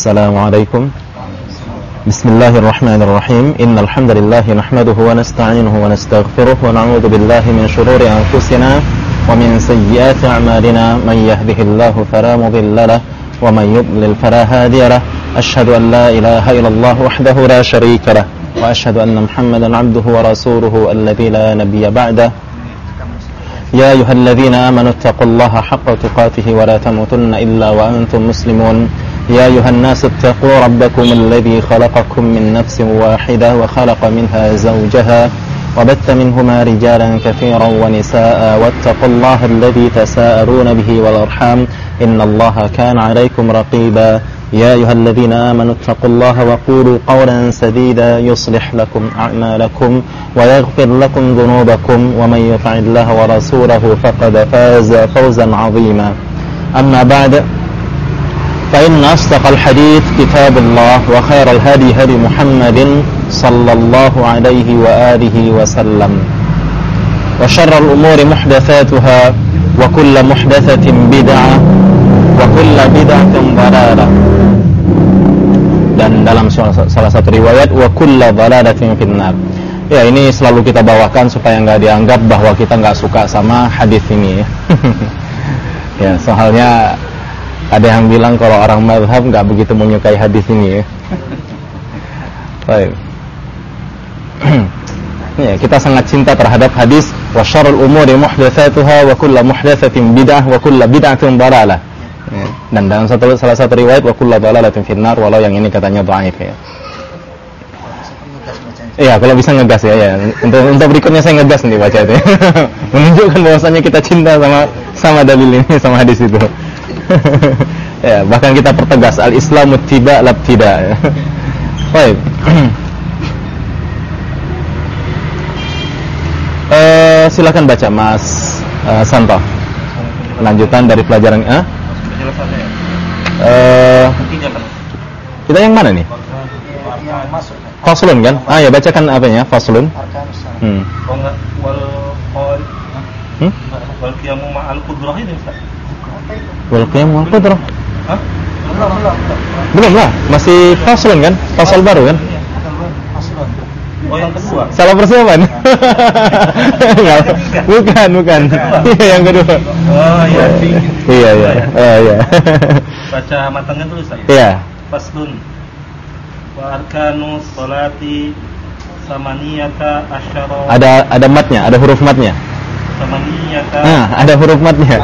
السلام عليكم. بسم الله الرحمن الرحيم. إن الحمد لله نحمده ونستعينه ونستغفره ونعوذ بالله من شرور أنفسنا ومن سيئات أعمالنا. من يهده الله فلا مضل له ومن يضلل فلا هادي له. أشهد أن لا إله إلا الله وحده لا شريك له وأشهد أن محمدا عبده ورسوله الذي لا نبي بعده. يا أيها الذين آمنوا اتقوا الله حق تقاته ولا تموتن إلا وأنتم مسلمون. يا أيها الناس اتقوا ربكم الذي خلقكم من نفس واحدة وخلق منها زوجها وبث منهما رجالا كثيرا ونساء واتقوا الله الذي تساءلون به والأرحام إن الله كان عليكم رقيبا. يا أيها الذين آمنوا اتقوا الله وقولوا قولا سديدا يصلح لكم أعمالكم ويغفر لكم ذنوبكم ومن يطع الله ورسوله فقد فاز فوزا عظيما. أما بعد فإن أصدق الحديث كتاب الله وخير الهدي هدي محمد صلى الله عليه وآله وسلم وشر الأمور محدثاتها وكل محدثة بدعة وكل بدعة ضلالة. Dan dalam salah satu riwayat wa kullu dhalalatin finnar. Ya, ini selalu kita bawakan supaya enggak dianggap bahwa kita enggak suka sama hadis ini ya. Ya, soalnya ada yang bilang kalau orang mazhab enggak begitu menyukai hadis ini ya. Baik. Ya, kita sangat cinta terhadap hadis wa syarrul umuri muhdatsatuha wa kullu muhdatsatin bid'ah wa kullu bid'atin dhalalah. Ya. Dan dalam salah satu riwayat wa kullu dhalalatin finnar, walau yang ini katanya dhaif ya. Iya, kalau bisa ngegas ya. Untuk berikutnya saya ngegas nih baca itu. Ya. Menunjukkan bahwasanya kita cinta sama dalil ini, sama hadis itu. Ya, bahkan kita pertegas al-Islamu tiba labtida. Ya. Baik. Silakan baca Mas Santo. Lanjutan dari pelajaran kita yang mana nih? Faslun kan? Ya bacakan apanya? Faslun. Wal qiyamu ma'al qudrah ini Ustaz. Wal qiyamu ma'al qudrah. Belum lah, masih faslun kan? Fasal baru kan? Oh, yang kedua. Salah persiapan. Bukan. Yang kedua. Oh iya. Iya. Baca matangnya dulu Ustaz. Iya. Faslun. Wa arkanus sholati samaniyata asyara. Ada matnya, ada huruf matnya. Samaniyata. Ada huruf matnya.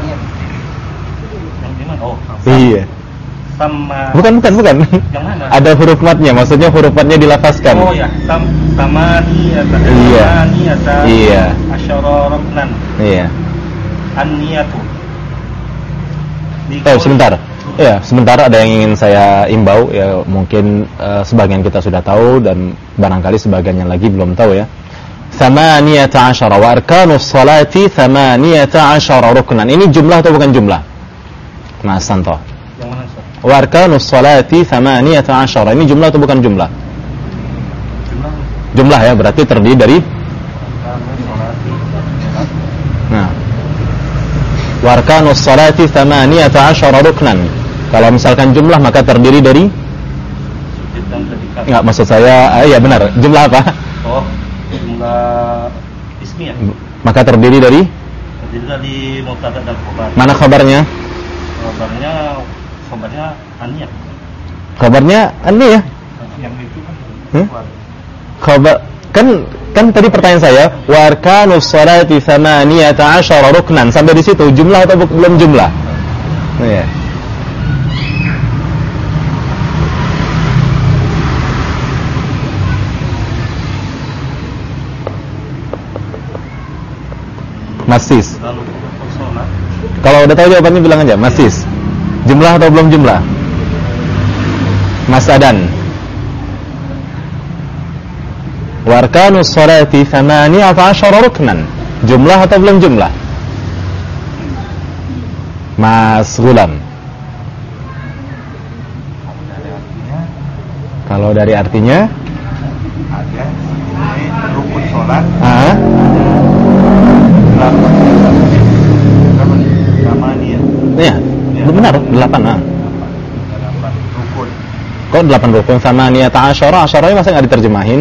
Yang gimana? Oh, iya. Sama. Bukan. Yang mana? Ada huruf matnya, maksudnya huruf matnya dilafazkan. Oh ya, samaniyata. Iya. Samaniyata. Iya. Asyara ruknan. Iya. An-niyatu. Sebentar. Ya, sebentar ada yang ingin saya imbau ya, mungkin sebagian kita sudah tahu dan barangkali sebagian yang lagi belum tahu ya. 18 wa arkanus salati 18 ruknan. Ini jumlah atau bukan jumlah? Mas Santo. Yang mana Ustaz? Wa arkanus salati 18. Ini jumlah atau bukan jumlah? Jumlah ya, berarti terdiri dari wa arkanus salati 18 ruknan. Kalau misalkan jumlah maka terdiri dari enggak, maksud saya ya benar. Jumlah apa? Oh, jumlah ismiyah. Maka terdiri dari mubtada dan khabar. Mana khabarnya? Khabarnya aniyah. Kabarnya aniyah. Yang itu kan Khabar kan tadi pertanyaan saya wa arkanus salati 18 ruknan. Sampai di situ jumlah atau belum jumlah? Iya. Masis. Kalau udah tahu jawabannya bilang aja, masis. Jumlah atau belum jumlah? Mas Adan. Wa arkanus salati 18 ruknan. Jumlah atau belum jumlah? Mas Gulam. Kalau dari artinya ada rukun salat. Samaniyah. Iya, benar 8. 8 rukun. Kok 8 rukun? Tsamaniyata asyara, asyaranya masa nggak diterjemahin?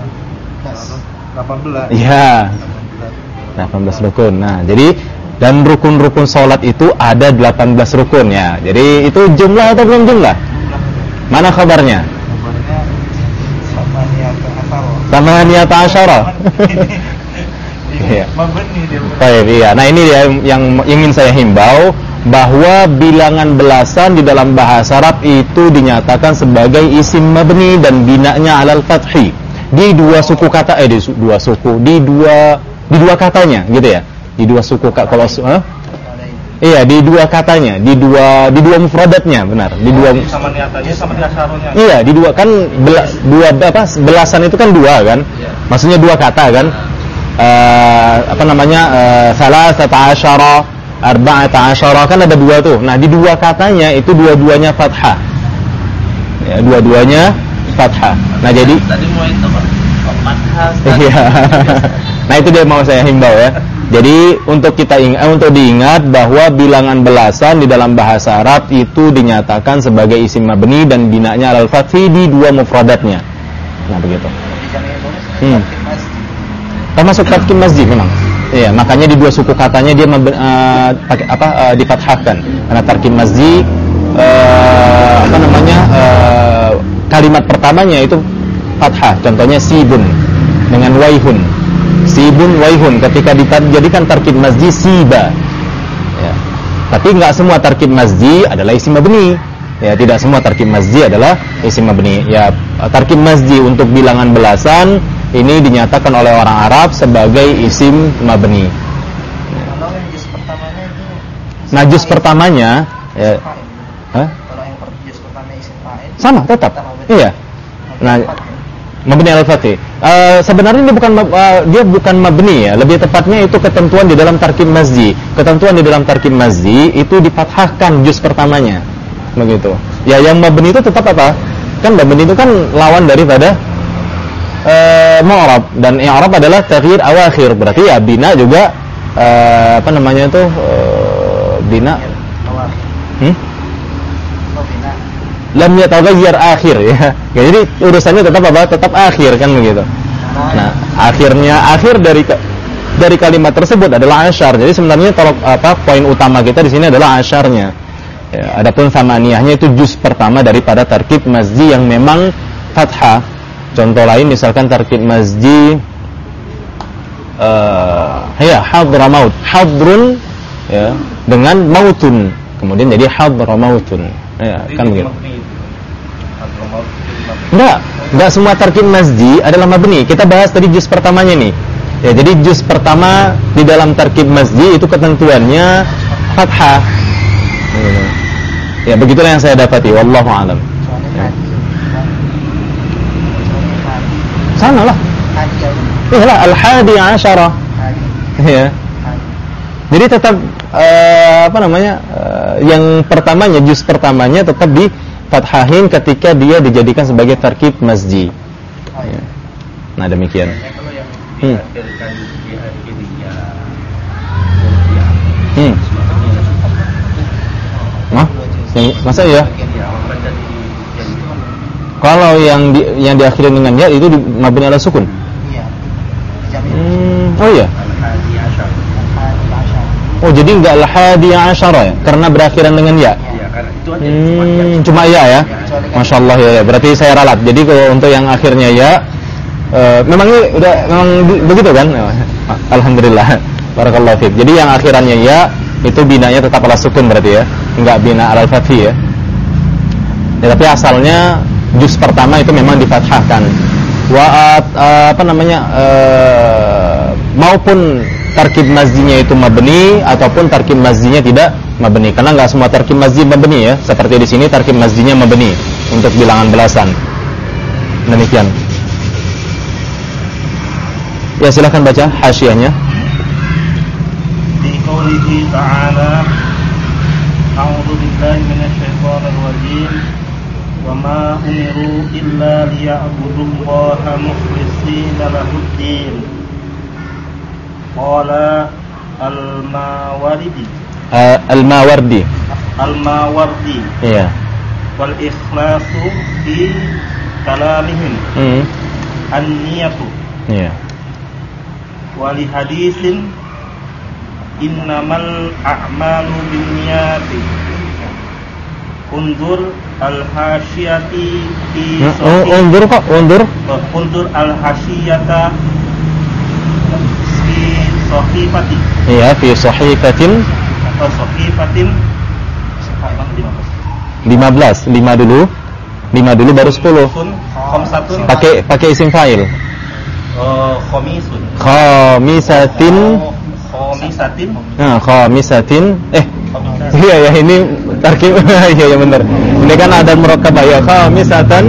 18. Iya. 18 rukun. Nah, jadi dan rukun-rukun sholat itu ada 18 rukun ya. Jadi itu jumlah atau belum jumlah? Mana kabarnya? Kabarnya Tsamaniyata asyara. Iya. Mabni dia. Baik, iya. Nah, ini dia yang ingin saya himbau, bahwa bilangan belasan di dalam bahasa Arab itu dinyatakan sebagai isim mabni dan binanya alal fathi. Di dua suku kata di dua katanya gitu ya. Di dua suku kalau iya, di dua katanya, di dua mufradatnya, benar. Di dua sama niatannya sama di asaronya. Iya, di dua kan belasan itu kan dua kan? Maksudnya dua kata kan? Salasata asyara, arba'ata asyara, kan ada dua tuh. Nah, di dua katanya itu dua-duanya fathah. Ya, dua-duanya fathah. Nah, jadi Tadi mulai itu fathah. iya. Nah, itu dia mau saya himbau ya. Jadi untuk diingat bahwa bilangan belasan di dalam bahasa Arab itu dinyatakan sebagai isim mabni dan binanya alal fathi di dua mufradatnya. Nah, begitu. Termasuk tarkim masjid memang. Iya, makanya di dua suku katanya dia difathahkan. Karena tarkim masjid kalimat pertamanya itu fathah. Contohnya sibun dengan waihun. Sibun waihun ketika dijadikan tarkib masjid siba. Ya. Tapi enggak semua tarkib masjid adalah isim mabni. Ya, tidak semua tarkib masjid adalah isim mabni. Ya, tarkib masjid untuk bilangan belasan ini dinyatakan oleh orang Arab sebagai isim mabni. Kalau yang juz pertamanya itu Nah, juz pertamanya ya, kalau yang juz pertama isim fa'il sama tetap. Iya. Nah, mabni al-fathi. Sebenarnya dia bukan mabni ya, lebih tepatnya itu ketentuan di dalam tarkib masjid. Ketentuan di dalam tarkib masjid itu difathahkan juz pertamanya. Begitu. Ya, yang mabni itu tetap apa? Kan mabni itu kan lawan daripada mu'rab, dan i'rab adalah taghyir awakhir. Berarti ya bina juga bina lam yataghayyar akhir ya. Jadi urusannya tetap apa? Tetap akhir kan begitu. Nah, akhir dari kalimat tersebut adalah asyar. Jadi sebenarnya poin utama kita di sini adalah asyarnya. Ya, adapun samaniyahnya itu juz pertama daripada tarkib masjid yang memang fathah. Contoh lain misalkan tarkib masjid hadramaut, hadrun ya, dengan mautun, kemudian jadi hadramautun. Ya, kan begitu. Enggak semua tarkib masjid adalah mabni. Kita bahas tadi juz pertamanya nih. Ya, jadi juz pertama di dalam tarkib masjid itu ketentuannya fathah. Ya, begitulah yang saya dapati, wallahu a'lam. Ya. Sana lah. Iyalah al-hadi asyara. Ya. Jadi tetap yang pertamanya, juz pertamanya tetap di fathahin ketika dia dijadikan sebagai tarkib masjid. Ya. Nah, demikian. Masa ya? Kalau yang diakhiri dengan ya itu mabni ala sukun. Iya. Oh iya. Oh, jadi enggak al-hadi asyara ya? Karena berakhiran dengan ya. Iya, karena itu aja Cuma ya. Masya Allah ya. Berarti saya ralat. Jadi kalau untuk yang akhirnya ya, memang begitu kan? Alhamdulillah. Barakallahu fiik. Jadi yang akhirannya ya itu binanya tetap ala sukun berarti ya, enggak bina ala fathi ya. Ya, tapi asalnya juz pertama itu memang difathahkan. Maupun tarkib masjidnya itu mabni ataupun tarkib masjidnya tidak mabni, karena enggak semua tarkib masjid mabni ya. Seperti di sini tarkib masjidnya mabni untuk bilangan belasan. Demikian. Ya, silakan baca hasyiahnya. Di qoulihi ta'ala a'udzu billahi minasyaitonir rajim. وَمَا أُمِرُوا إِلَّا لِيَعْبُدُوا اللَّهَ مُخْلِصِينَ لَهُ الدِّينَ قَالَ الْمَاوَرْدِي Al-Mawardi. Al-Mawardi. Iya. wal ikhlasu fi kalamihim an-niyatu. Iya. Wali hadisin innamal a'malu binniyati. Undur al-hasyiyati fi undur undur al-hasyiyata fi sahifati. Iya, fi sahifatin. Sahifatin 15 dulu baru 10. Pakai isim fa'il. Khamisatin. Nah, khamisatin. Iya ya, ini tarkib. Iya ya benar. Ini kan ada murakkabah ya, khamisatan.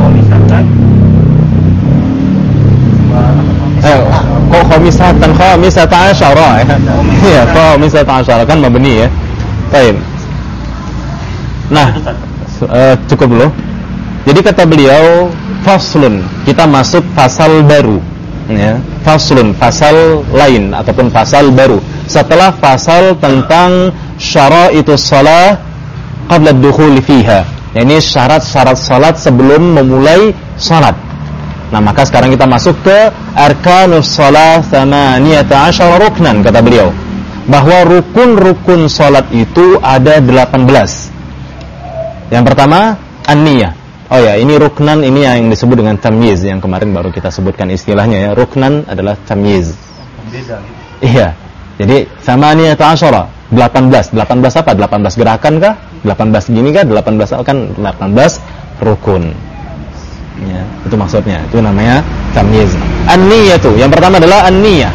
Kok khamisata asyara ya. Iya, khamisata asyara kan mabni ya. Baik. Nah, cukup dulu. Jadi kata beliau, faslun, kita masuk pasal baru ya. Faslun, pasal lain ataupun pasal baru setelah pasal tentang syara'itus shalah qabla ad-dukhul fiha. Ini syarat-syarat salat sebelum memulai salat. Nah, maka sekarang kita masuk ke arkanus shalah 18 ruknan, kata beliau. Bahwa rukun-rukun salat itu ada 18. Yang pertama, an-niyah. Oh ya, ini ruknan, ini yang disebut dengan tamyiz, yang kemarin baru kita sebutkan istilahnya ya. Ruknan adalah tamyiz. Beda gitu. Iya. Jadi 18 apa? 18 gerakan kah? 18 gini kah? 18 kan 18 rukun. Ya, itu maksudnya. Itu namanya tamyiz. An-niyah tuh. Yang pertama adalah an-niyah.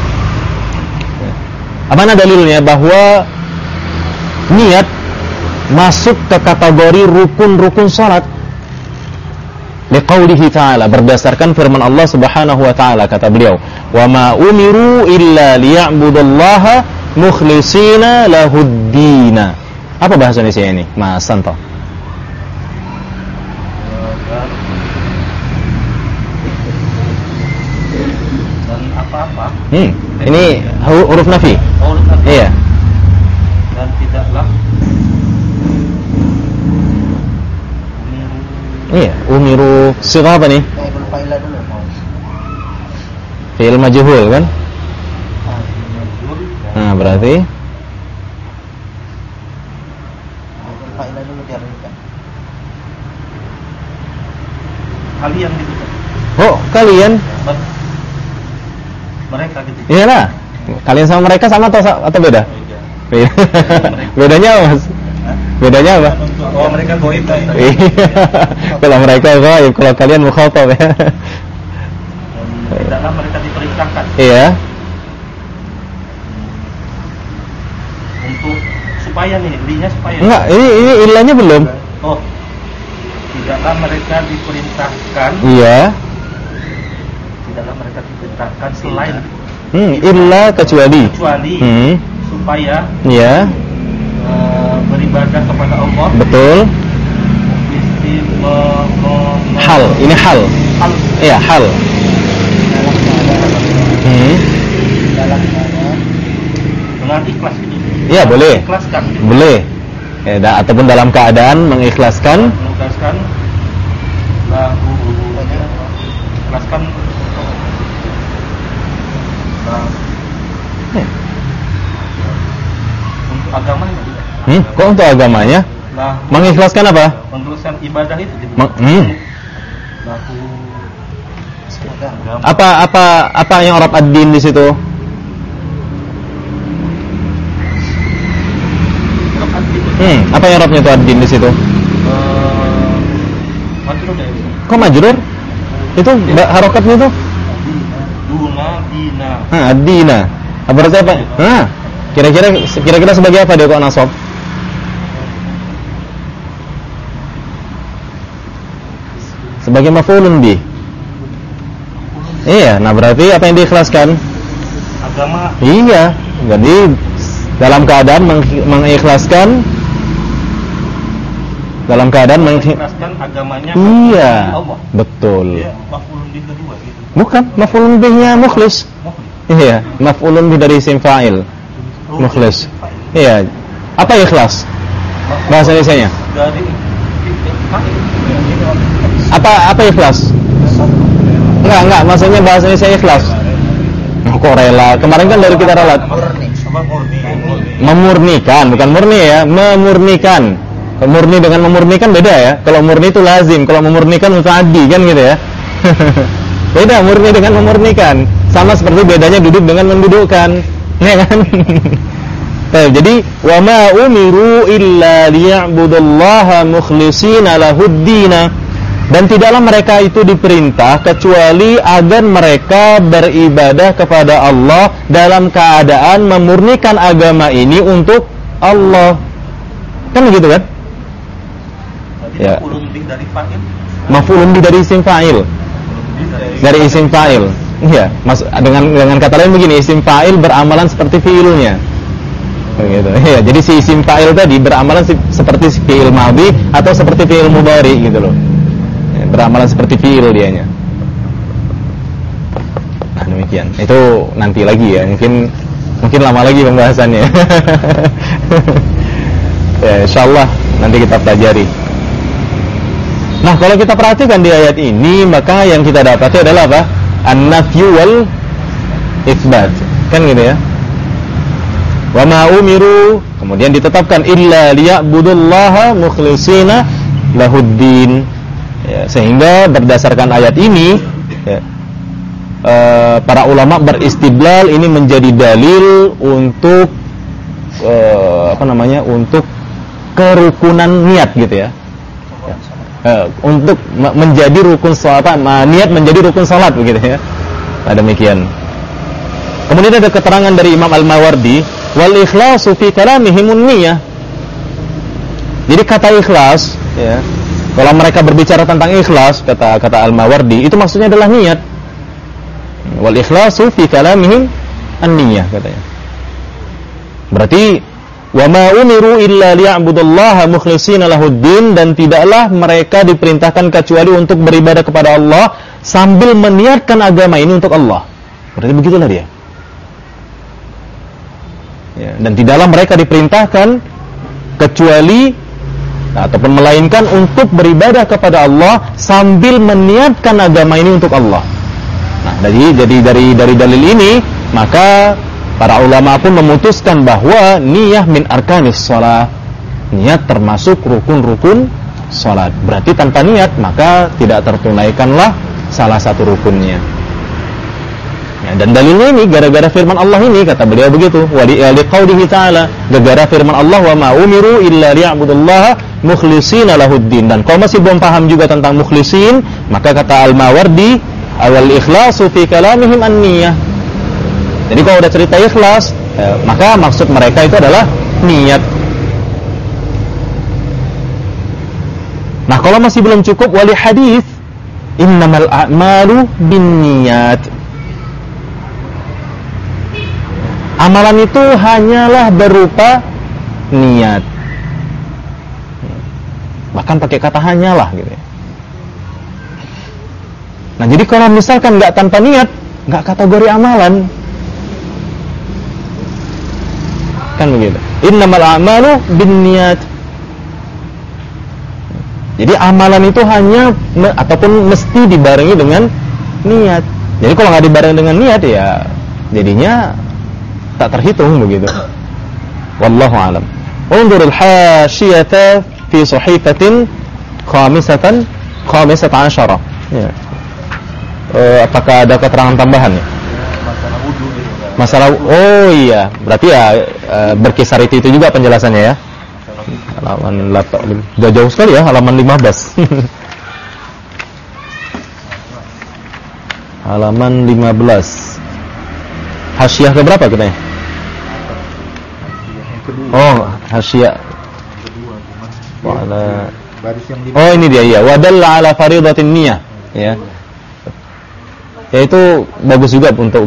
Apa dalilnya bahwa niat masuk ke kategori rukun-rukun salat? Liqaulihi ta'ala, berdasarkan firman Allah Subhanahu wa ta'ala, kata beliau, "Wa ma umiru illa liya'budullaha mukhlishina lahuddin." Apa bahasa Indonesia ini, Mas Santo? Dan apa-apa? Ini huruf nafi. Huruf nafi. Iya. Dan tidaklah. Iya, umiru sighah apa nih? Fi'il majhul kan? Nah, berarti kalian gitu. Oh, kalian? Mereka gitu. Iyalah. Kalian sama mereka sama atau beda? Beda. Bedanya apa, Mas? Bedanya apa? Oh, mereka goib lah. Kalau mereka goib, kalau kalian mukhatab ya. Tidaklah mereka diperintahkan. Iya. Untuk supaya nih, linya supaya. Enggak, ini ilahnya belum. Oh. Tidaklah mereka diperintahkan. Iya. Tidaklah mereka diperintahkan selain illa kecuali. Supaya iya. Beribadah kepada Allah. Betul. Hal, ini hal. Iya, hal. Dengan ikhlas itu. Iya, boleh. Ikhlaskan. Boleh. Ya, ataupun dalam keadaan mengikhlaskan. Mengikhlaskan. Ikhlaskan. Untuk agamanya. Kok untuk agamanya? Mengikhlaskan apa? Mengikhlaskan ibadah itu. Apa yang Arab ad-din di situ? Apa yang Arabnya itu ad-din di situ? Majrur ya. Kok majrur? Itu harokatnya itu? Dina. Ad-dina. Berarti apa? Kira-kira sebagai apa dia kok nasab? Sebagai maf'ulun bih. Iya, nah berarti apa yang diikhlaskan? Agama. Iya, jadi dalam keadaan mengikhlaskan mengikhlaskan agamanya. Iya, Allah. betul. Ya, maf'ulun bih kedua gitu. Bukan, maf'ulun bihnya mukhlis. Iya, maf'ulun bih dari isim fa'il. Mukhlis. Iya. Apa ikhlas? Bahasa Indonesianya? Dari apa ikhlas? Enggak, maksudnya bahasanya saya ikhlas. Kok rela? Kemarin kan dari kita rela. Memurnikan, bukan murni ya, memurnikan. Murni dengan memurnikan beda ya. Kalau murni itu lazim, kalau memurnikan mutaaddi kan gitu ya. Beda murni dengan memurnikan. Sama seperti bedanya duduk dengan mendudukkan, ya kan? Jadi wa ma umiru illa liya'budullaha mukhlishina lahuddina, dan tidaklah mereka itu diperintah kecuali agar mereka beribadah kepada Allah dalam keadaan memurnikan agama ini untuk Allah. Kan begitu kan? Ya. Maf'ulun bi dari isim fa'il. Dari isim fa'il. Iya, dengan kata lain begini, isim fa'il beramalan seperti fi'ilnya. Begitu. Ya, jadi si isim fa'il tadi beramalan seperti fi'il madhi atau seperti fi'il mudhari gitu loh. Ya, beramalan seperti fi'il dianya. Nah, demikian. Itu nanti lagi ya, mungkin lama lagi pembahasannya. Ya, insyaallah nanti kita pelajari. Nah, kalau kita perhatikan di ayat ini, maka yang kita dapati adalah apa? An-nafyu wal itsbat. Kan gitu ya. Wa ma umiru, kemudian ditetapkan illa liya'budullaha mukhlishina lahuddin. Ya, sehingga berdasarkan ayat ini, ya, para ulama beristidlal ini menjadi dalil untuk untuk kerukunan niat gitu ya. Untuk menjadi rukun salat, niat menjadi rukun salat begitu ya. Nah, demikian. Kemudian ada keterangan dari Imam Al-Mawardi, wal ikhlasu fi kalamihimun niyah. Jadi kata ikhlas ya, kalau mereka berbicara tentang ikhlas, kata Al-Mawardi, itu maksudnya adalah niat. Wal ikhlasu fi kalamihim an-niyah katanya. Berarti wa ma umiru illa liya'budullaha mukhlishina lahuddin, dan tidaklah mereka diperintahkan kecuali untuk beribadah kepada Allah sambil meniatkan agama ini untuk Allah. Berarti begitulah dia. Ya, dan tidaklah mereka diperintahkan kecuali ataupun melainkan untuk beribadah kepada Allah sambil meniatkan agama ini untuk Allah. Nah, jadi dari dalil ini maka para ulama pun memutuskan bahwa niyah min arkanis shalah. Niat termasuk rukun-rukun salat. Berarti tanpa niat maka tidak tertunaikanlah salah satu rukunnya. Ya, dan dalilnya ini gara-gara firman Allah ini, kata beliau begitu, wa liqaulihi ta'ala, gara-gara firman Allah, wa ma umiru illa liya'budullaha mukhlishina lahuddin. Dan kalau masih belum paham juga tentang mukhlisin, maka kata Al-Mawardi, awal ikhlasu fi kalamihim an-niyah. Jadi kalau udah cerita ikhlas, maka maksud mereka itu adalah niat. Nah, kalau masih belum cukup, wali hadis innamal a'malu binniyat. Amalan itu hanyalah berupa niat. Bahkan pakai kata hanyalah gitu ya. Nah, jadi kalau misalkan nggak tanpa niat, nggak kategori amalan. Kan begitu. Innamal a'malu binniyat. Jadi amalan itu hanya ataupun mesti dibarengi dengan niat. Jadi kalau nggak dibarengi dengan niat ya jadinya tak terhitung begitu. Wallahu a'lam. Unzurul hasyiyata fi sahifatin khamisatan 15. Ya. Apakah ada keterangan tambahan ya? Masalah oh iya, berarti ya berkisar itu juga penjelasannya ya. Halaman 8, udah jauh sekali ya, halaman 15. Halaman 15. Hasyiyah ke berapa kita ya? Oh, hasyiyah kedua. Oh, ini dia ya. Wadalla ala faridatin niyah, ya. Ya itu bagus juga untuk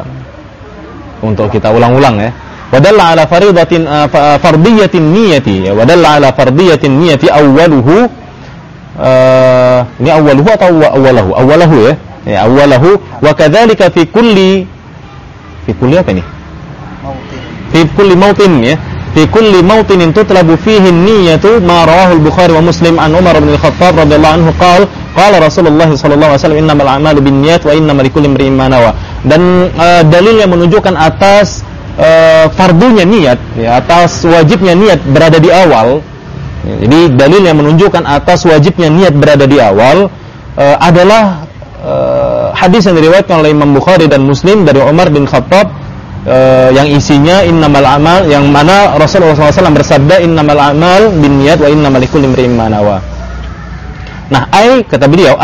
kita ulang-ulang ya. Wadalla ala faridatin fardiyatin niyati, ya. Wadalla ala fardiyatin niyati awwaluhu ini awwaluhu atau awwalahu? Awwalahu ya. Ya, awwalahu wa kadzalika fi kulli apa ini? Fi kulli mautin ya. fi kulli mawtinin tutlabu fihi an-niyyatu ma rawahu al-Bukhari wa Muslim an Umar bin Al-Khattab radhiyallahu anhu qala Rasulullah sallallahu alaihi wasallam innamal a'malu binniyat wa innamal likulli imrin ma nawa. Dan dalil yang menunjukkan atas fardunya niat, ya, atas wajibnya niat berada di awal. Jadi dalil yang menunjukkan atas wajibnya niat berada di awal adalah hadis yang diriwayatkan oleh Imam Bukhari dan Muslim dari Umar bin Khattab yang isinya innamal amal, yang mana Rasulullah SAW bersabda innamal amal binniyat wa innamal likulli imrin ma nawa. Nah, kata beliau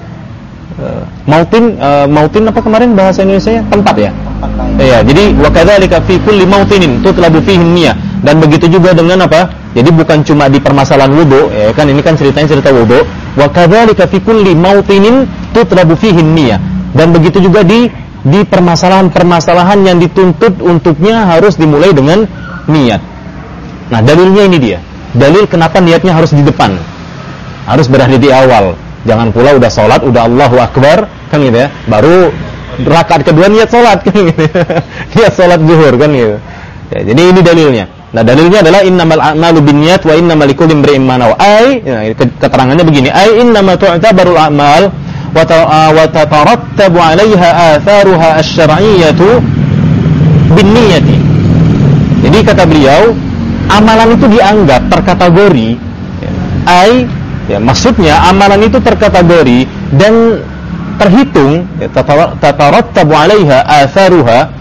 mautin apa kemarin bahasa Indonesianya? Tempat ya? Tempat lain. Iya, jadi wa kadzalika fi kulli mautinin tutlabu fihi niyyah. Dan begitu juga dengan apa? Jadi bukan cuma di permasalahan wudu, ya kan, ini kan ceritanya cerita wudu. Wa kadzalika fi kulli mautinin tutlabu fihi niyyah. Dan begitu juga di permasalahan-permasalahan yang dituntut untuknya harus dimulai dengan niat. Nah, dalilnya ini dia. Dalil kenapa niatnya harus di depan. Harus berada di awal. Jangan pula udah sholat, udah Allahu Akbar, kan gitu ya. Baru rakaat kedua niat sholat, kan gitu. Niat sholat zuhur, kan gitu. Ya, jadi ini dalilnya. Nah, dalilnya adalah innamal a'malu binniyat wa innamal likulli imrin ma nawa. Keterangannya begini, innama tu'tabarul a'mal wa tatarattabu 'alaiha atharuha asy-syar'iyyatu binniyati. Jadi kata beliau, amalan itu dianggap terkategori, maksudnya amalan itu terkategori dan terhitung, tatarattabu 'alaiha atharuha,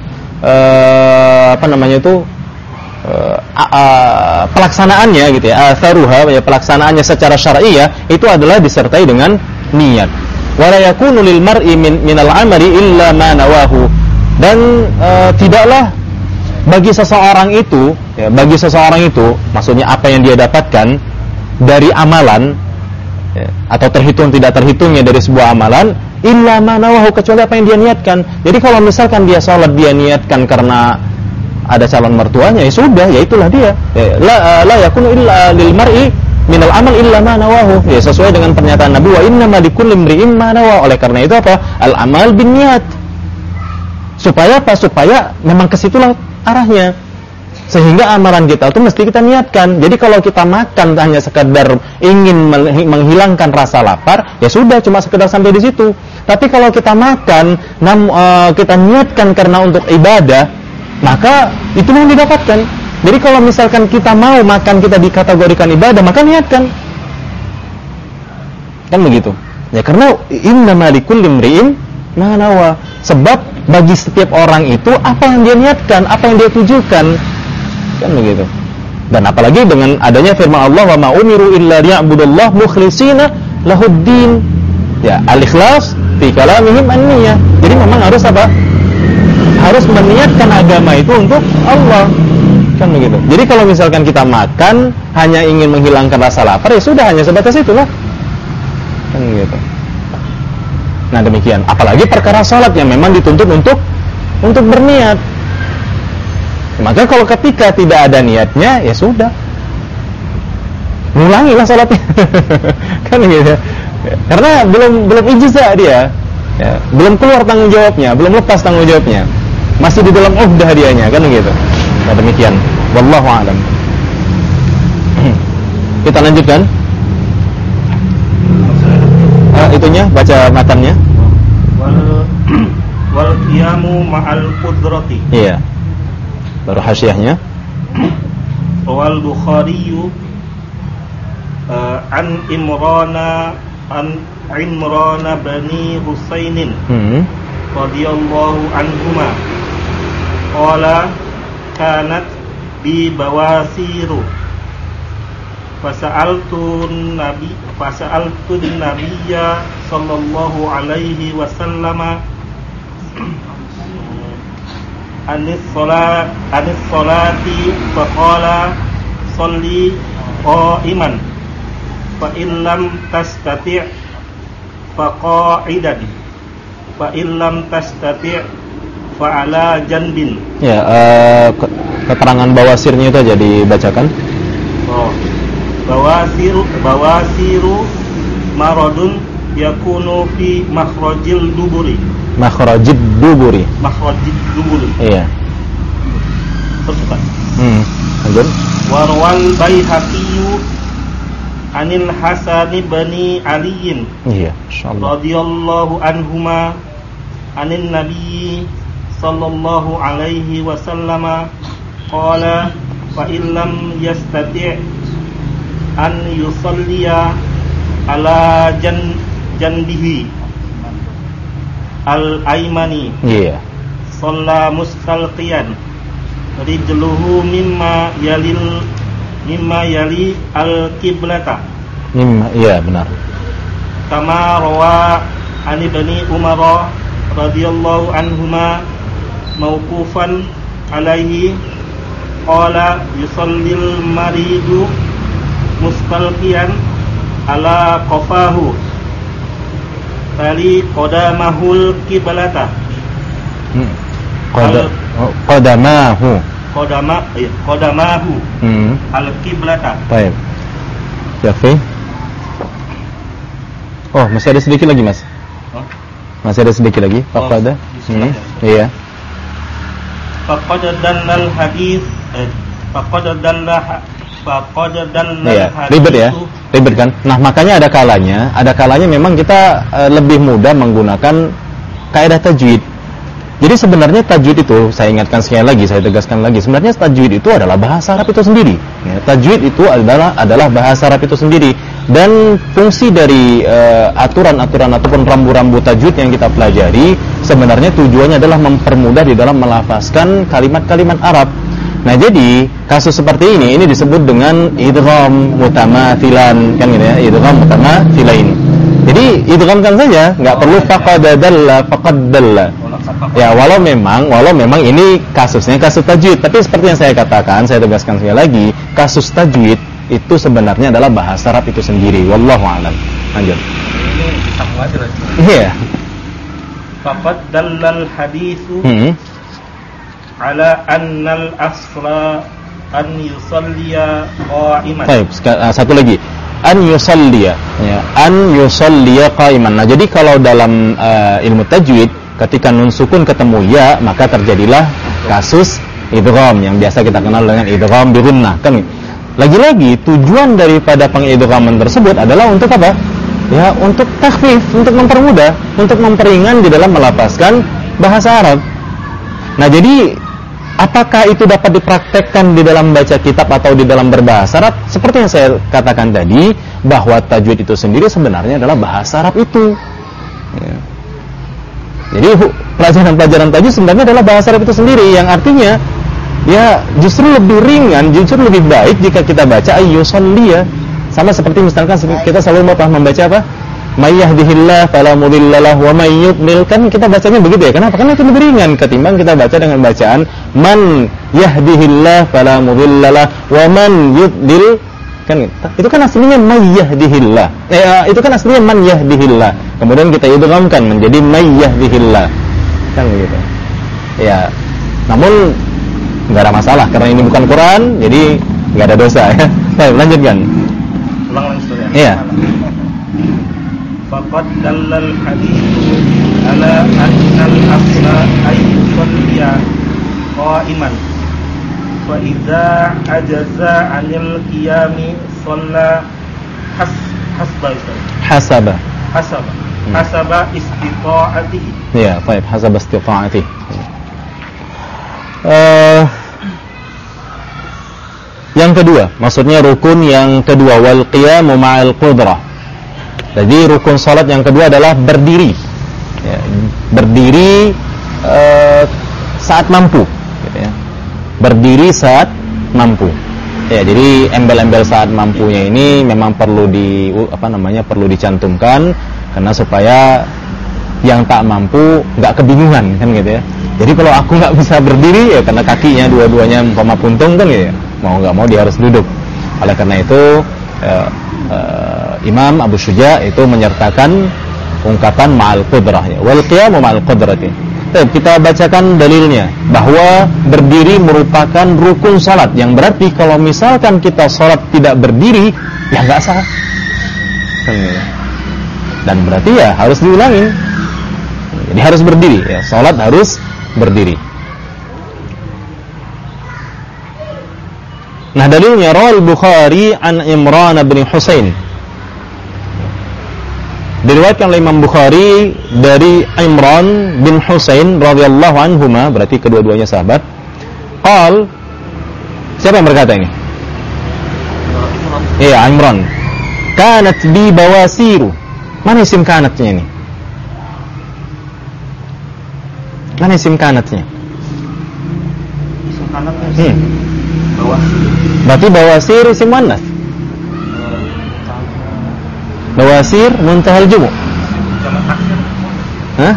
pelaksanaannya gitu ya, atharuha, ya, pelaksanaannya secara syar'iyyah itu adalah disertai dengan niat. Wala yakunu lil mar'i minal 'amali illa ma nawahu. Dan tidaklah bagi seseorang itu, maksudnya apa yang dia dapatkan dari amalan, ya, atau terhitung tidak terhitungnya dari sebuah amalan, illa ma nawahu, kecuali apa yang dia niatkan. Jadi kalau misalkan dia sholat dia niatkan karena ada calon mertuanya, ya sudah, ya itulah dia. La yakunu illa lil mar'i minal amal illa ma nawahu. Ya, sesuai dengan pernyataan Nabi, wa innamal likulli imrin ma nawa. Oleh karena itu apa? Al amal binniyat. Supaya apa? Supaya memang ke situlah arahnya. Sehingga amalan kita itu mesti kita niatkan. Jadi kalau kita makan hanya sekedar ingin menghilangkan rasa lapar, ya sudah, cuma sekedar sampai di situ. Tapi kalau kita makan kita niatkan karena untuk ibadah, maka itu yang didapatkan. Jadi kalau misalkan kita mau makan kita dikategorikan ibadah, maka niatkan. Kan begitu. Ya, karena innamal likulli imrin ma nawa. Sebab bagi setiap orang itu apa yang dia niatkan, apa yang dia tujukan. Kan begitu. Dan apalagi dengan adanya firman Allah, wa ma umiru illa liya'budullaha mukhlishina lahuddin. Ya, al-ikhlas fi kalamihim an-niyyah. Jadi memang harus apa? Harus meniatkan agama itu untuk Allah. Kan begitu. Jadi kalau misalkan kita makan hanya ingin menghilangkan rasa lapar, ya sudah, hanya sebatas itulah. Kan begitu. Nah, demikian. Apalagi perkara salat yang memang dituntut untuk berniat. Maka kalau ketika tidak ada niatnya, ya sudah, ulangilah salatnya. Kan gitu. Karena belum ijza dia. Ya, belum keluar tanggung jawabnya, belum lepas tanggung jawabnya. Masih di dalam uqdah dianya, kan begitu. Nah, demikian. Wallahu a'lam. Kita lanjutkan. Itunya, baca matannya. Wal qiyamu ma'al qudrati. Iya. Baru hasyiahnya. Wal Bukhari an Imran bani Husainin radhiyallahu anhuma qala kanat bi bawasiru fasa'altu nabiyya sallallahu alaihi wasallam anis salati faqala salli qa'iman fa illam tastati' faqa'idan fa illam tastati' fa ala janbin. Ya, keterangan bawasirnya itu aja dibacakan. Bawasiru maradun yakunu fi makhrajil duburi. Makhrajid duburi. Makhrajid duburi. Iya. Terus Pak. Lanjut. Warwal Baihaqi anil Hasan bin Ali Iya, insyaallah. radhiyallahu anhuma anin Nabi sallallahu alaihi wasallam qala fa illam yastati' an yusalliya ala janbihi al-aymani Iya. shalla mustalqiyan rijluhu mimma yali al-qiblata. Iya, benar. Kama rawa an ibni Umar radhiyallahu anhuma mauqufan alaihi qala yusallil maridu mustalqiyan ala qafahu tali qadamahul qiblata. Qadamahu. Qadamahu al-qiblata. Baik. Yafi. Oh, masih ada sedikit lagi, Mas. Masih ada sedikit lagi. Faqada. Iya. Faqad dallal hadis faqad dallal Iya, ribet ya. Ribet kan? Nah, makanya ada kalanya memang kita lebih mudah menggunakan kaidah tajwid. Jadi sebenarnya tajwid itu, saya ingatkan sekali lagi, saya tegaskan lagi, sebenarnya tajwid itu adalah bahasa Arab itu sendiri. Ya, tajwid itu adalah bahasa Arab itu sendiri, dan fungsi dari aturan-aturan ataupun rambu-rambu tajwid yang kita pelajari sebenarnya tujuannya adalah mempermudah di dalam melafazkan kalimat-kalimat Arab. Nah, jadi kasus seperti ini disebut dengan idgham mutamathilan, kan gitu ya, idgham mutamathilain. Jadi idghamkan saja, nggak perlu faqadadalla faqaddalla. Ya, walau memang ini kasusnya kasus tajwid, tapi seperti yang saya katakan, saya tegaskan sekali lagi, kasus tajwid itu sebenarnya adalah bahasa Arab itu sendiri. Wallahu a'lam. Lanjut. Ini sama aja lah. Iya. Faqad dallal haditsu ala annal asla an yusalliya qa'iman. Baik, satu lagi. An yusalliya, ya, an yusalliya qa'iman. Nah, jadi kalau dalam ilmu tajwid, ketika nun sukun ketemu ya, maka terjadilah kasus idgham yang biasa kita kenal dengan idgham bi gunnah, kan. Lagi-lagi tujuan daripada pengidghaman tersebut adalah untuk apa? Ya, untuk takhfif, untuk mempermudah, untuk memperingan di dalam melafazkan bahasa Arab. Nah, jadi apakah itu dapat dipraktekkan di dalam baca kitab atau di dalam berbahasa Arab? Seperti yang saya katakan tadi, bahwa tajwid itu sendiri sebenarnya adalah bahasa Arab itu. Ya. Jadi pelajaran-pelajaran tajwid sebenarnya adalah bahasa Arab itu sendiri, yang artinya ya justru lebih ringan, justru lebih baik jika kita baca ayyusalliya. Sama seperti misalkan kita selalu membaca apa? May yahdihillahu fala mudhillalah wa may yudlil, kan kita bacanya begitu ya. Kenapa? Karena itu lebih ringan ketimbang kita baca dengan bacaan man yahdihillahu fala mudhillalah wa man yudlil, kan itu kan aslinya may yahdihillah. Itu kan aslinya man yahdihillah. Kemudian kita idghamkan menjadi may yahdihillah. Kan begitu. Ya. Namun enggak ada masalah karena ini bukan Quran, jadi enggak ada dosa ya. Baik, lanjutkan. Ulang lagi saudara. Iya. Faqad dallal haditsu ala annal asla ay yusalliya qa'iman wa idza ajaza 'anil qiyami shalla hasaba istita'atihi. Ya, baik, hasaba istita'atihi. Yang kedua, maksudnya rukun yang kedua, wal qiyamu ma'al qudrah. Jadi rukun salat yang kedua adalah berdiri. Ya, berdiri saat mampu, gitu ya. Berdiri saat mampu. Ya, jadi embel-embel saat mampunya ini memang perlu perlu dicantumkan karena supaya yang tak mampu nggak kebingungan, kan gitu ya. Jadi kalau aku nggak bisa berdiri ya karena kakinya dua-duanya umpama puntung, kan gitu ya. Mau nggak mau dia harus duduk. Oleh karena itu Imam Abu Syuja itu menyertakan ungkapan ma'al qudrah, ya, wal qiyamu ma'al qudrati. Kita bacakan dalilnya bahwa berdiri merupakan rukun salat, yang berarti kalau misalkan kita salat tidak berdiri ya nggak sah. Dan berarti ya harus diulangi. Jadi harus berdiri, ya, salat harus berdiri. Nah, dalilnya rawal Bukhari an Imran bin Husain. Diriwayatkan oleh Imam Bukhari dari Imran bin Husain radhiyallahu anhuma, berarti kedua-duanya sahabat. Qal, siapa yang berkata ini? Iya, Imran. Kanat bi bawasiru. Mana isim kanatnya ini? Mana isim kanatnya? Isim kanatnya bawasir. Berarti bawasir isim muannats. Bawasir muntahal jumu. Jamak taksir. Hah?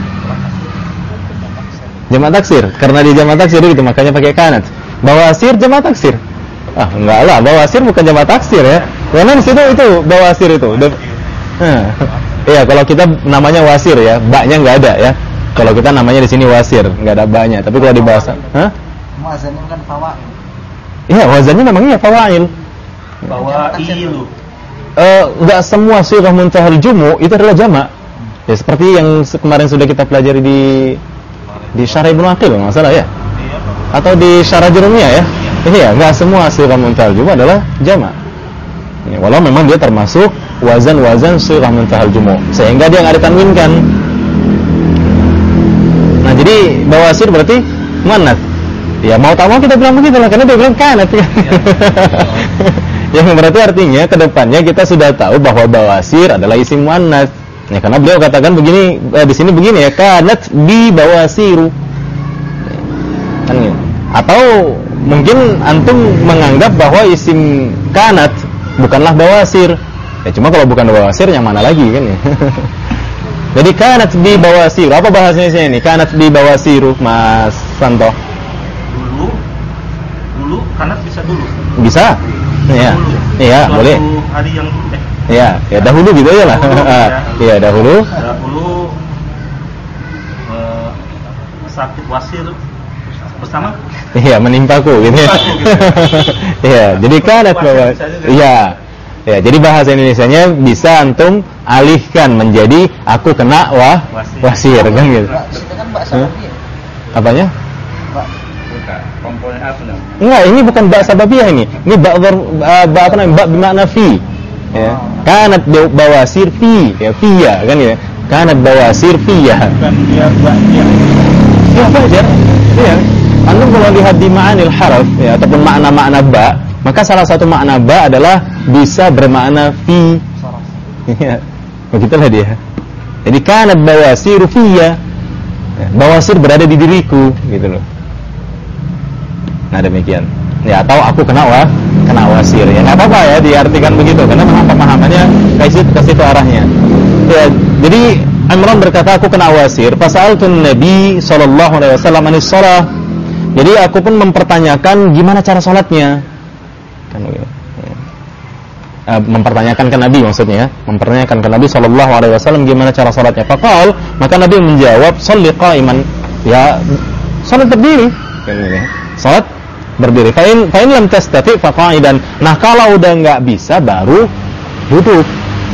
Jamak taksir. Karena di jamak taksir itu makanya pakai kanat. Bawasir jamak taksir. Ah, enggak lah, bawasir bukan jamak taksir ya. Karena di situ itu bawasir itu. Iya, kalau kita namanya wasir ya, baknya enggak ada ya. Kalau kita namanya di sini wasir, enggak ada baknya. Tapi kalau di bahasa, wazannya kan fawail. Iya, wazannya memangnya fawail. Bawailu. Enggak semua sirah muntahal jumu itu adalah jamak. Ya seperti yang kemarin sudah kita pelajari di Syarah Ibnu Aqil masalah ya. Atau di Syarah Jurumiyah ya. Iya, enggak semua sirah muntahal jumu adalah jamak. Ya, walau memang dia termasuk wazan-wazan sirah muntahal jumu sehingga dia enggak ditanwinkan. Nah, jadi bawasir berarti muannats. Ya mau tak mau kita bilang begitu lah karena dia bilang kanat. Yang berarti artinya ke depannya kita sudah tahu bahwa bawasir adalah isim muannats. Ya, karena beliau katakan begini di sini begini ya, kanat bi bawasiru. Kan gitu. Atau mungkin antum menganggap bahwa isim kanat bukanlah bawasir. Ya cuma kalau bukan bawasir yang mana lagi kan ya. Jadi kanat bi bawasiru. Apa bahasanya sini? Kanat bi bawasiru, Mas Santo. Dulu kanat bisa dulu. Bisa? Iya. Iya, boleh. Hari yang Iya, ya dahulu gitu aja lah. Iya, dahulu. Sakit wasir bersama. Iya, menimpaku gitu. Iya, jadi kanat bahwa iya. Ya, jadi bahasa Indonesianya bisa antum alihkan menjadi aku kena wasir kan gitu. Itu kan mbak sababiyah. Apanya? Komponen apa namanya? Enggak, ini bukan ba sababiyah ini. Ini ba apa namanya? Ba bermakna fi. Ya. Kanat bawasir fi, ya fiya kan ya. Kanat bawasir fiya. Bukan dia baknya. Ya, belajar. Iya. Antum kalau lihat di ma'anil harf ya ataupun makna-makna ba, maka salah satu makna ba adalah bisa bermakna fi. Iya. Begitulah dia. Jadi kanat bawasir fiya. Bawasir berada di diriku gitu loh. Nah demikian. Ya atau aku kena wasir. Ya enggak apa-apa ya diartikan begitu karena memang pemahamannya kasih ke arahnya. Ya, jadi Imran berkata aku kena wasir. Fasaltun Nabi sallallahu alaihi wasallam anis shalah. Jadi aku pun mempertanyakan gimana cara salatnya. Kan begitu. Mempertanyakan ke Nabi maksudnya ya. Mempertanyakan ke Nabi sallallahu alaihi wasallam gimana cara salatnya. Faqal, maka Nabi menjawab shalli qa'iman. Ya, salat berdiri. Kan begitu. Salat berdiri. Fa'in lam tastati' fa qa'idan. Nah, kalau udah enggak bisa baru duduk.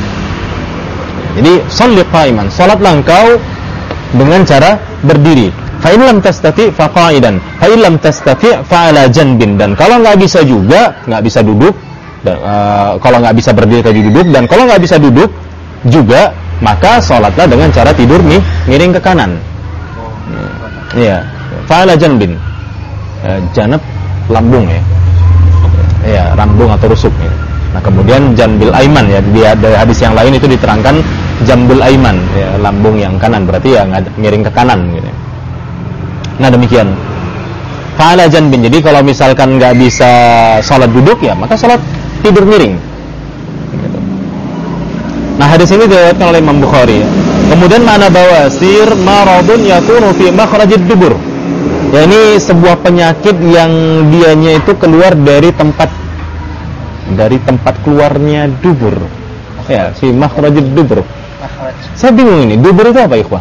Jadi shalli qa'iman, salatlah engkau dengan cara berdiri. Fa'in lam tastati' fa qa'idan. Fa'in lam tastati' fa 'ala janbin. Dan kalau enggak bisa juga, enggak bisa duduk, kalau enggak bisa berdiri tadi duduk, dan kalau enggak bisa duduk juga, maka salatlah dengan cara tidur nih miring ke kanan. Iya, fa 'ala janbin. Janab lambung ya. Iya, lambung atau rusuk ya. Nah, kemudian janbil aiman ya, dari hadis yang lain itu diterangkan jambul aiman ya, lambung yang kanan, berarti ya miring ke kanan gitu. Nah, demikian. Fa'ala janbin. Jadi kalau misalkan enggak bisa salat duduk ya, maka salat tidur miring. Gitu. Nah, hadis ini diriwayatkan oleh Imam Bukhari. Ya. Kemudian makna bawasir maradun yakunu fi makhrajid dubur. Ya, ini sebuah penyakit yang dianya itu keluar dari tempat keluarnya dubur. Ya, si makhrajid dubur. Saya bingung ini, dubur itu apa, ikhwah?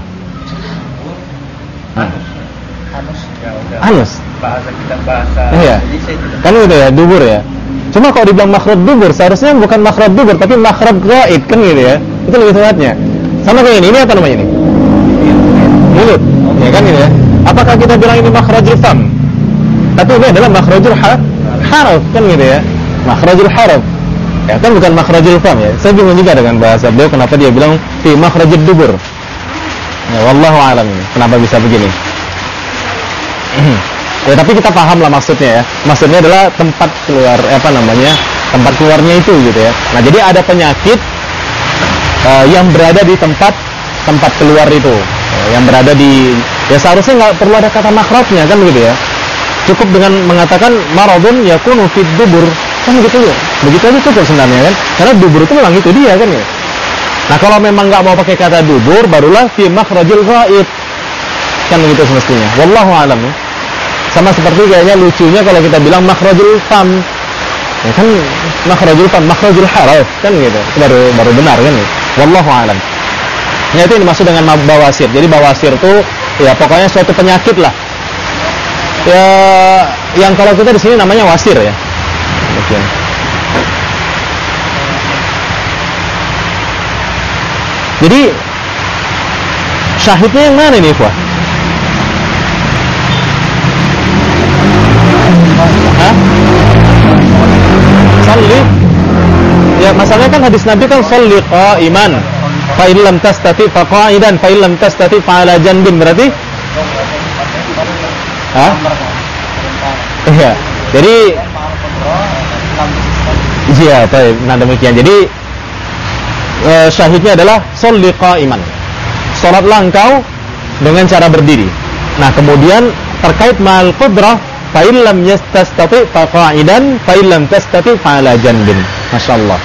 Anus. Bahasa kita bahasa. Iya. Kan gitu ya, dubur ya. Cuma kalau dibilang makhraj dubur, seharusnya bukan makhraj dubur tapi makhraj ghaid kan gitu ya. Itu lebih tepatnya. Sama kayak ini apa namanya ini? Mulut. Ya kan gitu ya. Apakah kita bilang ini makhrajul fam? Tapi ini adalah makhrajul harf kan gitu ya. Makhrajul harf. Ya kan bukan makhrajul fam ya. Saya bingung juga dengan bahasa beliau kenapa dia bilang fi makhrajid dubur. Ya wallahu alam ini. Kenapa bisa begini? Ya tapi kita paham lah maksudnya ya. Maksudnya adalah tempat keluar tempat keluarnya itu gitu ya. Nah, jadi ada penyakit yang berada di tempat keluar itu. Yang berada di seharusnya nggak perlu ada kata makhrajnya kan begitu ya. Cukup dengan mengatakan maradun yakunu fid dubur. Kan begitu ya. Begitu aja cukup sebenarnya kan. Karena dubur itu memang itu dia kan ya. Nah, kalau memang nggak mau pakai kata dubur, barulah fi makhrajil ghaid. Kan begitu semestinya. Wallahu alam ya. Sama seperti kayaknya lucunya kalau kita bilang makhrajul fam. Ya kan makhrajul fam, makhrajul harf kan gitu. Itu baru benar kan ya. Wallahu alam. Ya itu yang dimaksud dengan bawasir. Jadi bawasir itu ya pokoknya suatu penyakit lah. Ya yang kalau kita di sini namanya wasir ya. Demikian. Jadi syahidnya yang mana nih, Ikhwah? Hah? Salli. Ya masalahnya kan hadis Nabi kan salli qa'iman. Fa in lam tastati fa qa'idan, fa in lam tastati fa 'ala janbin. Berarti Iya. Jadi iya, baik. Nah demikian. Jadi syahidnya adalah sholli qa'iman. Salatlah engkau dengan cara berdiri. Nah, kemudian terkait ma'al qudrah, fa in lam yastati fa qa'idan, fa in lam tastati fa 'ala janbin. Masyaallah.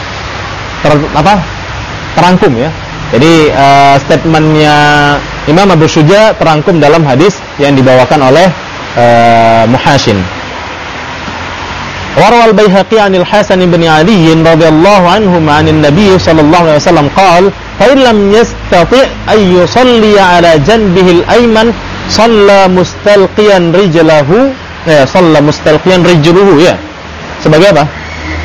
Terangkum ya. Jadi statementnya Imam Abu Syuja terangkum dalam hadis yang dibawakan oleh Muhashin. Warwal Baihaqi 'anil Hasan bin Ali radhiyallahu anhu 'anil Nabi sallallahu alaihi wasallam qala fa in lam yastati' ay yusalli 'ala janbihi al-ayman shalla mustalqiyan rijlahu shalla mustalqiyan rijluhu ya. Sebagai apa?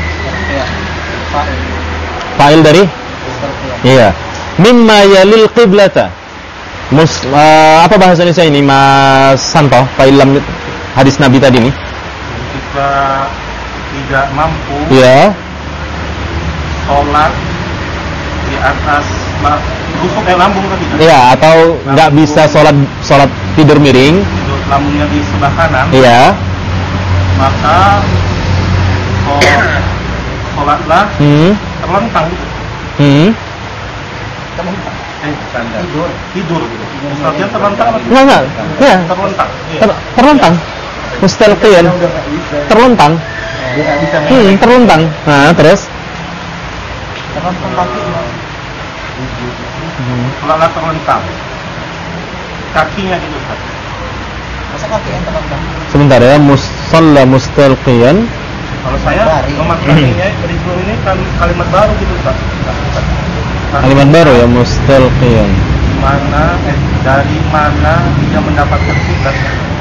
Fa'il dari iya. Mimma yalil qiblata. Apa bahasa Indonesia ini Mas Santo? Fa'illam hadis Nabi tadi nih. Jika tidak mampu sholat di atas rusuk lambung tadi kan? Iya, atau nggak bisa sholat tidur miring, lambungnya di sebelah kanan. Iya. Maka sholatlah terlentang. Tidur. Ustaznya terlentang. Enggak. Ya. Terlentang. Terlentang. Mustalqiyan. Terlentang. Terlentang. Nah, terus terlentang kakinya. Sholatlah terlentang. Kakinya gitu, Ustaz. Masa kaki yang terlentang? Sebentar ya, musalla mustalqiyan. Kalau saya memaknainya ini kan kalimat baru gitu, Ustaz. Kalimat baru ya, mustalqiyan. Dari mana dia mendapatkan kiblat?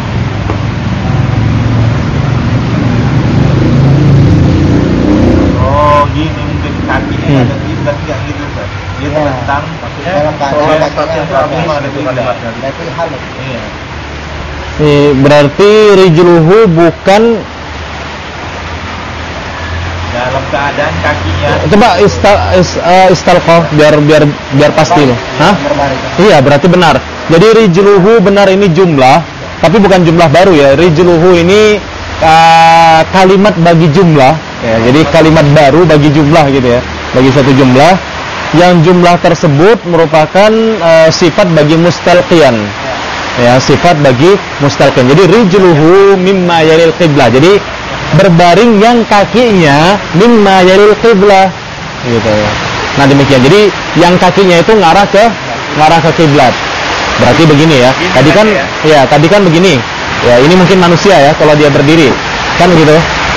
Oh, gini mungkin kakinya ada kiblat yang gitu, Ustaz. Dia terlentang, maksudnya kakinya ada kiblatnya. Berarti halus. Iya. Berarti rijluhu bukan dalam keadaan kakinya. Coba istalqah biar pasti loh. Hah? Iya, berarti benar. Jadi rijluhu benar ini jumlah, tapi bukan jumlah baru ya. Rijluhu ini kalimat bagi jumlah ya. Jadi kalimat baru bagi jumlah gitu ya. Bagi satu jumlah yang jumlah tersebut merupakan sifat bagi mustalqiyan. Ya, sifat bagi mustalqiyan. Jadi rijluhu mimma yalil qiblah. Jadi berbaring yang kakinya mimma yalil qiblah gitu ya. Nah demikian. Jadi yang kakinya itu ngarah ke kiblat. Berarti begini ya. Tadi kan begini. Ya, ini mungkin manusia ya kalau dia berdiri. Kan gitu.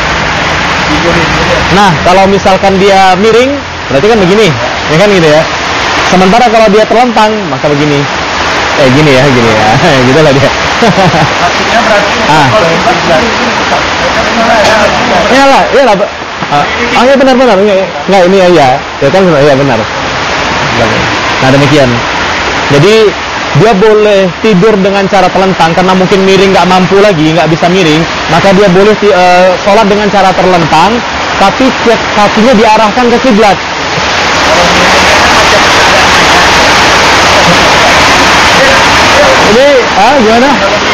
Nah, kalau misalkan dia miring, berarti kan begini. Ya kan gitu ya. Sementara kalau dia terlentang, maka begini. Gini ya. Gitu lah dia. Artinya berarti Iyalah. Ya benar. Enggak ini ya. Ya kan ya benar. Nah, demikian. Jadi dia boleh tidur dengan cara telentang karena mungkin miring nggak mampu lagi, nggak bisa miring, maka dia boleh sholat dengan cara terlentang, tapi kakinya diarahkan ke kiblat. Ini, gimana?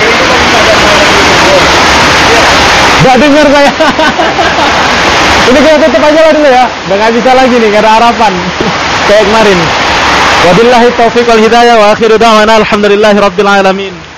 Nggak dengar saya. Ini kita tutup aja lah dulu ya. Udah nggak bisa lagi nih, karena harapan kayak kemarin. Wabillahi taufiq wal hidayah wa akhiru da'wana alhamdulillahi rabbil alamin.